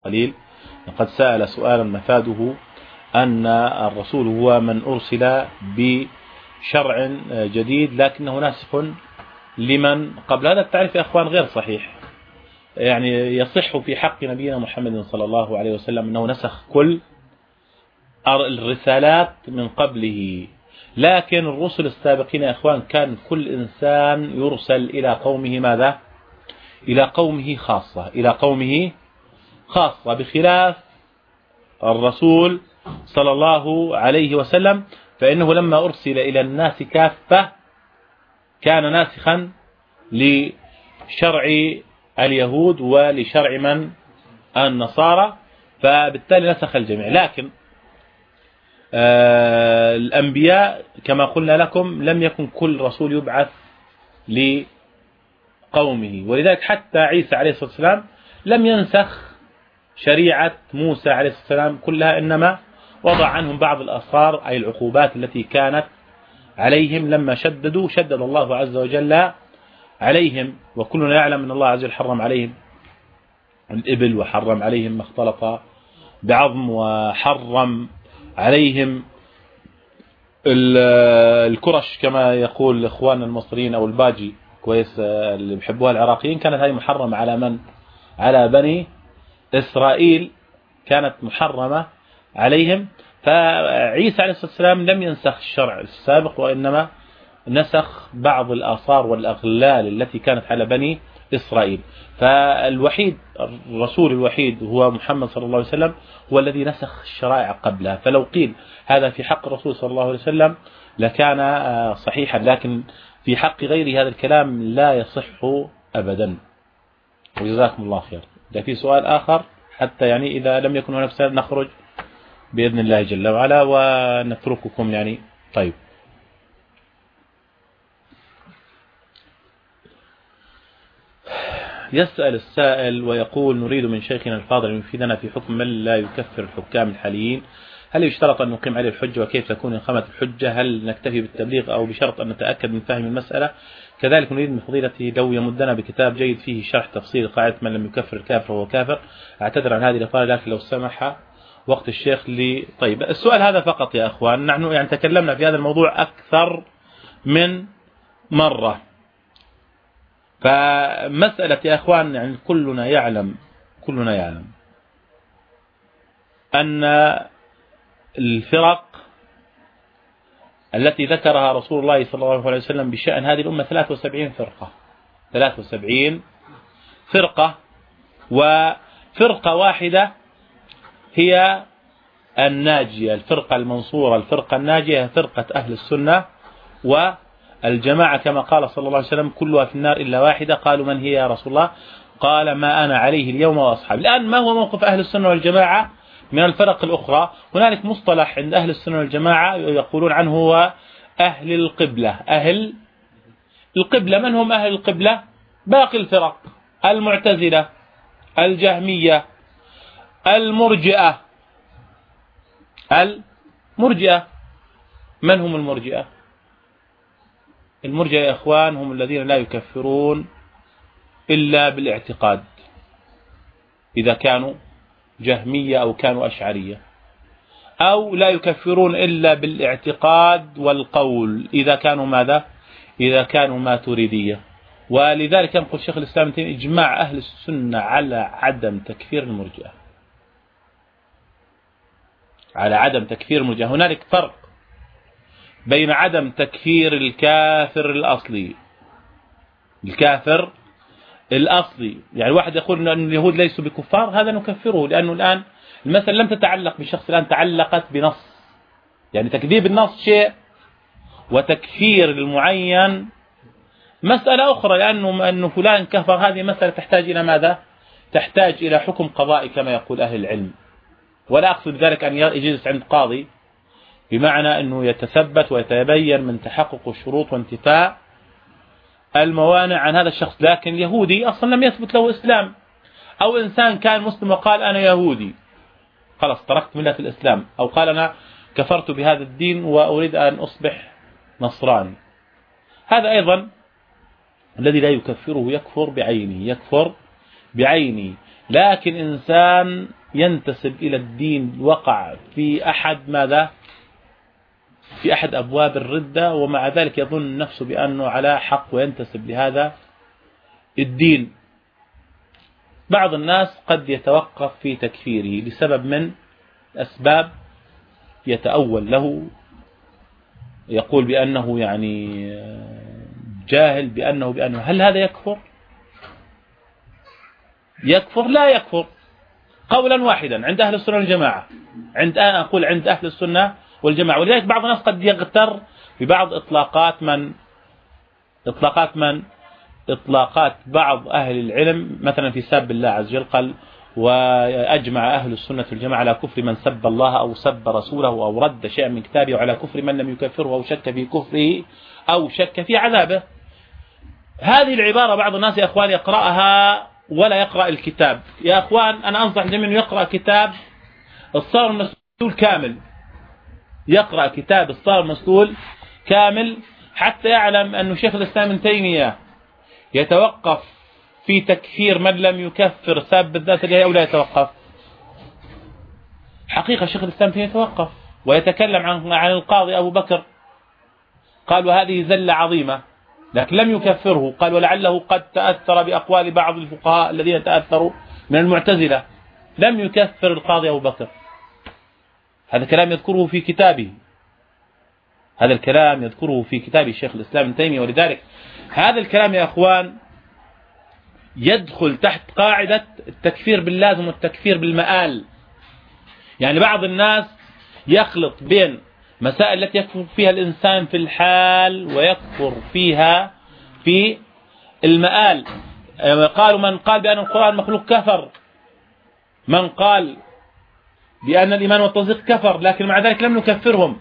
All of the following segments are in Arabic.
قليل لقد سأل سؤالا مفاده أن الرسول هو من أرسل بشرع جديد لكنه ناسخ لمن قبل. هذا التعريف يا أخوان غير صحيح. يعني يصح في حق نبينا محمد صلى الله عليه وسلم أنه نسخ كل الرسالات من قبله، لكن الرسل السابقين يا أخوان كان كل إنسان يرسل إلى قومه ماذا؟ إلى قومه خاصة، إلى قومه خاصة، بخلاف الرسول صلى الله عليه وسلم فإنه لما أرسل إلى الناس كافة كان ناسخا لشرع اليهود ولشرع من؟ النصارى، فبالتالي نسخ الجميع. لكن الأنبياء كما قلنا لكم لم يكن كل رسول يبعث لقومه، ولذلك حتى عيسى عليه الصلاة والسلام لم ينسخ شريعة موسى عليه الصلاة والسلام كلها، إنما وضع عنهم بعض الآثار أي العقوبات التي كانت عليهم لما شدد الله عز وجل عليهم. وكلنا يعلم أن الله عز وجل حرم عليهم الإبل، وحرم عليهم ما اختلط بعظم، وحرم عليهم الكرش كما يقول الإخوان المصريين أو الباجي كويس اللي بيحبوها العراقيين، كانت هذه محرمة على من؟ على بني إسرائيل، كانت محرمة عليهم. فعيسى عليه الصلاة والسلام لم ينسخ الشرع السابق، وإنما نسخ بعض الآثار والأغلال التي كانت على بني إسرائيل. فالوحيد الرسول الوحيد هو محمد صلى الله عليه وسلم هو الذي نسخ الشرائع قبلها. فلو قيل هذا في حق الرسول صلى الله عليه وسلم لكان صحيحا، لكن في حق غيره هذا الكلام لا يصح أبدا. وجزاكم الله خير. ده في سؤال آخر حتى يعني إذا لم يكن هناك سؤال نخرج بإذن الله جل وعلا ونترككم يعني. طيب، يسأل السائل ويقول: نريد من شيخنا الفاضل أن يفيدنا في حكم من لا يكفر الحكام الحاليين، هل يشترط أن نقيم عليه الحجة، وكيف تكون إقامة الحجة؟ هل نكتفي بالتبليغ أو بشرط أن نتأكد من فهم المسألة؟ كذلك نريد من فضيلته لو يمدنا بكتاب جيد فيه شرح تفصيل قاعدة من لم يكفر الكافر وهو كافر. أعتذر عن هذه الإطالة لكن لو سمح وقت الشيخ لي. طيب، السؤال هذا فقط يا أخوان، نحن يعني تكلمنا في هذا الموضوع أكثر من مرة. فمسألة يا أخوان يعني كلنا يعلم أن الفرق التي ذكرها رسول الله صلى الله عليه وسلم بشأن هذه الأمة 73 فرقة، 73 فرقة، وفرقة واحدة هي الناجية، الفرقة المنصورة، الفرقة الناجية، فرقة أهل السنة والجماعة، كما قال صلى الله عليه وسلم: كلها في النار إلا واحدة. قالوا: من هي يا رسول الله؟ قال: ما أنا عليه اليوم وأصحابي. الآن ما هو موقف أهل السنة والجماعة من الفرق الأخرى؟ هنالك مصطلح عند أهل السنة والجماعة يقولون عنه هو أهل القبلة. أهل القبلة من هم أهل القبلة؟ باقي الفرق: المعتزلة، الجهمية، المرجئة. من هم المرجئة؟ المرجئة يا إخوان هم الذين لا يكفرون إلا بالاعتقاد، إذا كانوا جهمية أو كانوا أشعرية، أو لا يكفرون إلا بالاعتقاد والقول إذا كانوا ماذا؟ إذا كانوا ماتريدية. ولذلك ينقل شيخ الإسلام إجماع أهل السنة على عدم تكفير المرجئة، على عدم تكفير المرجئة. هنالك فرق بين عدم تكفير الكافر الأصلي، الكافر الأصلي يعني واحد يقول أن اليهود ليسوا بكفار، هذا نكفره، لأنه الآن المسألة لم تتعلق بشخص، الآن تعلقت بنص. يعني تكذيب النص شيء وتكفير المعين مسألة أخرى، لأنه أنه فلان كفر هذه مسألة تحتاج إلى ماذا؟ تحتاج إلى حكم قضائي كما يقول أهل العلم. ولا أقصد ذلك أن يجلس عند قاضي، بمعنى أنه يتثبت ويتبين من تحقق الشروط وانتفاء الموانع عن هذا الشخص. لكن اليهودي أصلا لم يثبت له إسلام، أو إنسان كان مسلم وقال أنا يهودي خلاص تركت ملة الإسلام، أو قال أنا كفرت بهذا الدين وأريد أن أصبح نصراني، هذا أيضا الذي لا يكفره يكفر بعينه، يكفر بعينه. لكن إنسان ينتسب إلى الدين وقع في أحد ماذا؟ في أحد أبواب الردة، ومع ذلك يظن نفسه بأنه على حق وينتسب لهذا الدين. بعض الناس قد يتوقف في تكفيره لسبب من أسباب، يتأول له، يقول بأنه يعني جاهل بأنه هل هذا يكفر؟ يكفر؟ لا يكفر قولا واحدا عند أهل السنة والجماعة، عند أهل السنة والجماعة. ولذلك بعض الناس قد يغتر ببعض إطلاقات بعض أهل العلم، مثلا في سب الله عز وجل، قال وأجمع أهل السنة والجماعة على كفر من سب الله أو سب رسوله أو رد شيئا من كتابه، وعلى كفر من لم يكفره أو شك في كفره أو شك في عذابه. هذه العبارة بعض الناس يا أخوان يقرأها ولا يقرأ الكتاب. يا أخوان أنا أنصح الجميع أنه يقرأ كتاب الصارم المسلول كامل، يقرأ كتاب الصارم المسلول كامل حتى يعلم أن شيخ الإسلام ابن تيمية يتوقف في تكفير من لم يكفر ساب الذات أو لا يتوقف. حقيقة شيخ الإسلام ابن تيمية يتوقف ويتكلم عن القاضي أبو بكر، قال وهذه زلة عظيمة، لكن لم يكفره. قال ولعله قد تأثر بأقوال بعض الفقهاء الذين تأثروا من المعتزلة، لم يكفر القاضي أبو بكر. هذا كلام يذكره في كتابه، هذا الكلام يذكره في كتاب الشيخ الإسلام ابن تيمية. ولذلك هذا الكلام يا أخوان يدخل تحت قاعدة التكفير باللازم والتكفير بالمآل. يعني بعض الناس يخلط بين مسائل التي يكفر فيها الإنسان في الحال ويكفر فيها في المآل. قالوا من قال بأن القرآن مخلوق كفر، من قال بأن الإيمان والتصديق كفر، لكن مع ذلك لم نكفرهم.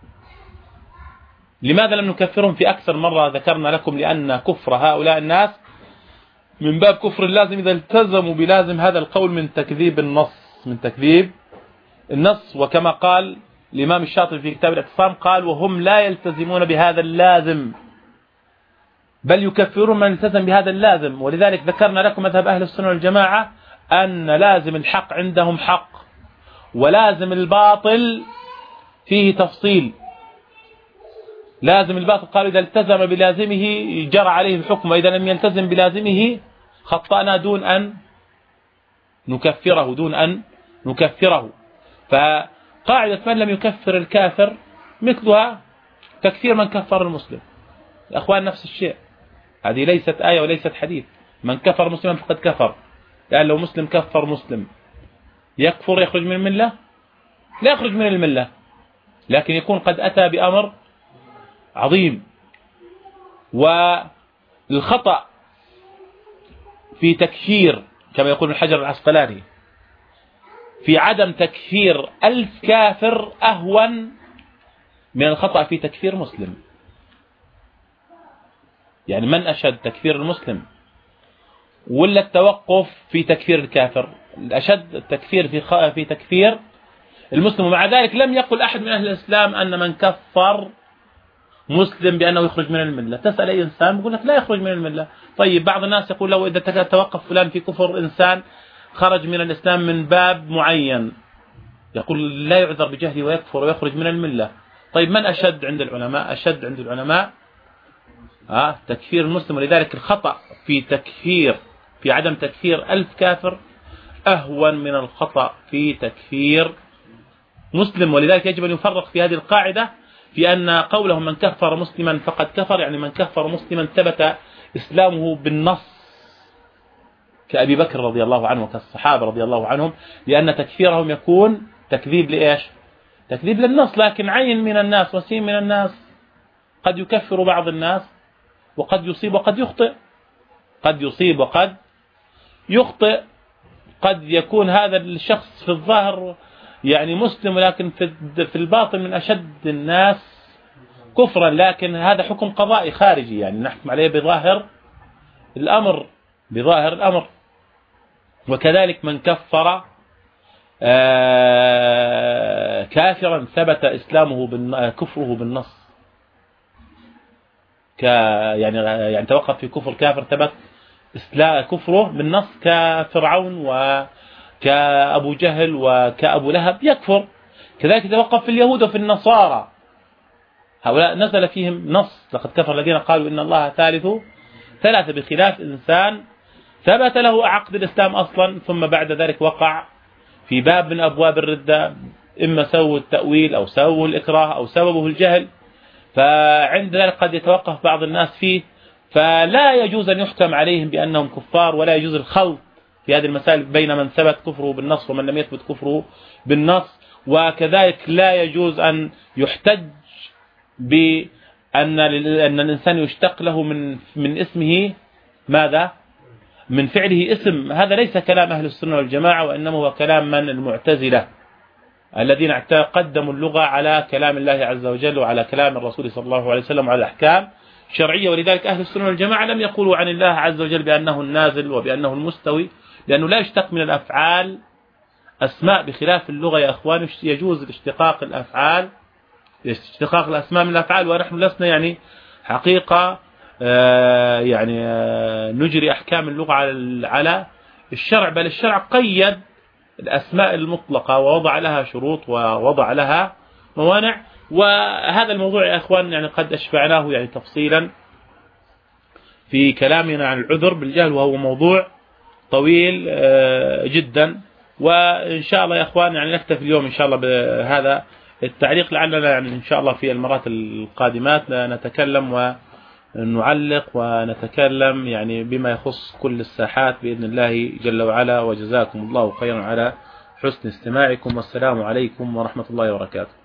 لماذا لم نكفرهم؟ في أكثر مرة ذكرنا لكم لأن كفر هؤلاء الناس من باب كفر اللازم إذا التزموا بلازم هذا القول من تكذيب النص، وكما قال الإمام الشاطبي في كتاب الاعتصام قال وهم لا يلتزمون بهذا اللازم بل يكفرون من التزم بهذا اللازم. ولذلك ذكرنا لكم مذهب أهل السنة والجماعة أن لازم الحق عندهم حق، ولازم الباطل فيه تفصيل. لازم الباطل قالوا إذا التزم بلازمه جرى عليه الحكم، وإذا لم يلتزم بلازمه خطأنا دون أن نكفره. فقاعدة من لم يكفر الكافر مثلها تكفير من كفر المسلم. الأخوان نفس الشيء، هذه ليست آية وليست حديث. من كفر مسلما فقد كفر، لأن لو مسلم كفر مسلم يكفر يخرج من الملة؟ لا يخرج من الملة، لكن يكون قد أتى بأمر عظيم. والخطأ في تكفير كما يقول الحجر العسقلاني في عدم تكفير 1000 كافر أهون من الخطأ في تكفير مسلم. يعني من أشد، تكفير المسلم ولا التوقف في تكفير الكافر؟ الأشد التكفير في تكفير المسلم. ومع ذلك لم يقل أحد من أهل الإسلام أن من كفر مسلم بأنه يخرج من الملة. تسأل أي إنسان يقول لك لا يخرج من الملة. طيب بعض الناس يقول لو إذا توقف فلان في كفر إنسان خرج من الإسلام من باب معين، يقول لا يعذر بجهله ويكفر ويخرج من الملة. طيب من أشد عند العلماء؟ أشد عند العلماء تكفير المسلم. ولذلك الخطأ في عدم تكفير 1000 كافر أهون من الخطأ في تكفير مسلم. ولذلك يجب أن يفرق في هذه القاعدة في أن قولهم من كفر مسلما فقد كفر، يعني من كفر مسلما ثبت إسلامه بالنص كأبي بكر رضي الله عنه وكالصحابة رضي الله عنهم، لأن تكفيرهم يكون تكذيب لإيش؟ تكذيب للنص. لكن عين من الناس وسيم من الناس قد يكفر بعض الناس وقد يصيب وقد يخطئ، قد يصيب وقد يخطئ. قد يكون هذا الشخص في الظاهر يعني مسلم، ولكن في الباطن من أشد الناس كفرا، لكن هذا حكم قضائي خارجي، يعني نحكم عليه بظاهر الأمر. وكذلك من كفر كافرا ثبت إسلامه كفره بالنص، يعني توقف في كفر كافر ثبت كفره بالنص كفرعون وكأبو جهل وكأبو لهب يكفر. كذلك يتوقف في اليهود وفي النصارى، هؤلاء نزل فيهم نص لقد كفر الذين قالوا إن الله ثالث ثلاثة، بخلاف إنسان ثبت له عقد الإسلام أصلا ثم بعد ذلك وقع في باب من أبواب الردة، إما سووا التأويل أو سووا الإكراه أو سببه الجهل، فعند ذلك قد يتوقف بعض الناس فيه، فلا يجوز أن يحكم عليهم بأنهم كفار، ولا يجوز الخلط في هذه المسائل بين من ثبت كفره بالنص ومن لم يثبت كفره بالنص. وكذلك لا يجوز أن يحتج بأن الإنسان يشتق له من اسمه ماذا؟ من فعله اسم. هذا ليس كلام أهل السنة والجماعة، وإنما هو كلام من المعتزلة الذين قدموا اللغة على كلام الله عز وجل وعلى كلام الرسول صلى الله عليه وسلم وعلى الأحكام الشرعية. ولذلك أهل السنة والجماعة لم يقولوا عن الله عز وجل بأنه النازل وبأنه المستوي، لأنه لا يشتق من الأفعال أسماء، بخلاف اللغة يا أخوان يجوز اشتقاق الأفعال، اشتقاق الأسماء من الأفعال. ونحن لسنا يعني حقيقة نجري أحكام اللغة على الشرع، بل الشرع قيد الأسماء المطلقة ووضع لها شروط ووضع لها موانع. وهذا الموضوع يا أخوان يعني قد أشبعناه يعني تفصيلا في كلامنا عن العذر بالجهل، وهو موضوع طويل جدا. وإن شاء الله يا أخوان يعني نكتفي اليوم إن شاء الله بهذا التعليق، لعلنا يعني إن شاء الله في المرات القادمات نتكلم ونعلق ونتكلم يعني بما يخص كل الساحات بإذن الله جل وعلا. وجزاكم الله خيرا على حسن استماعكم، والسلام عليكم ورحمة الله وبركاته.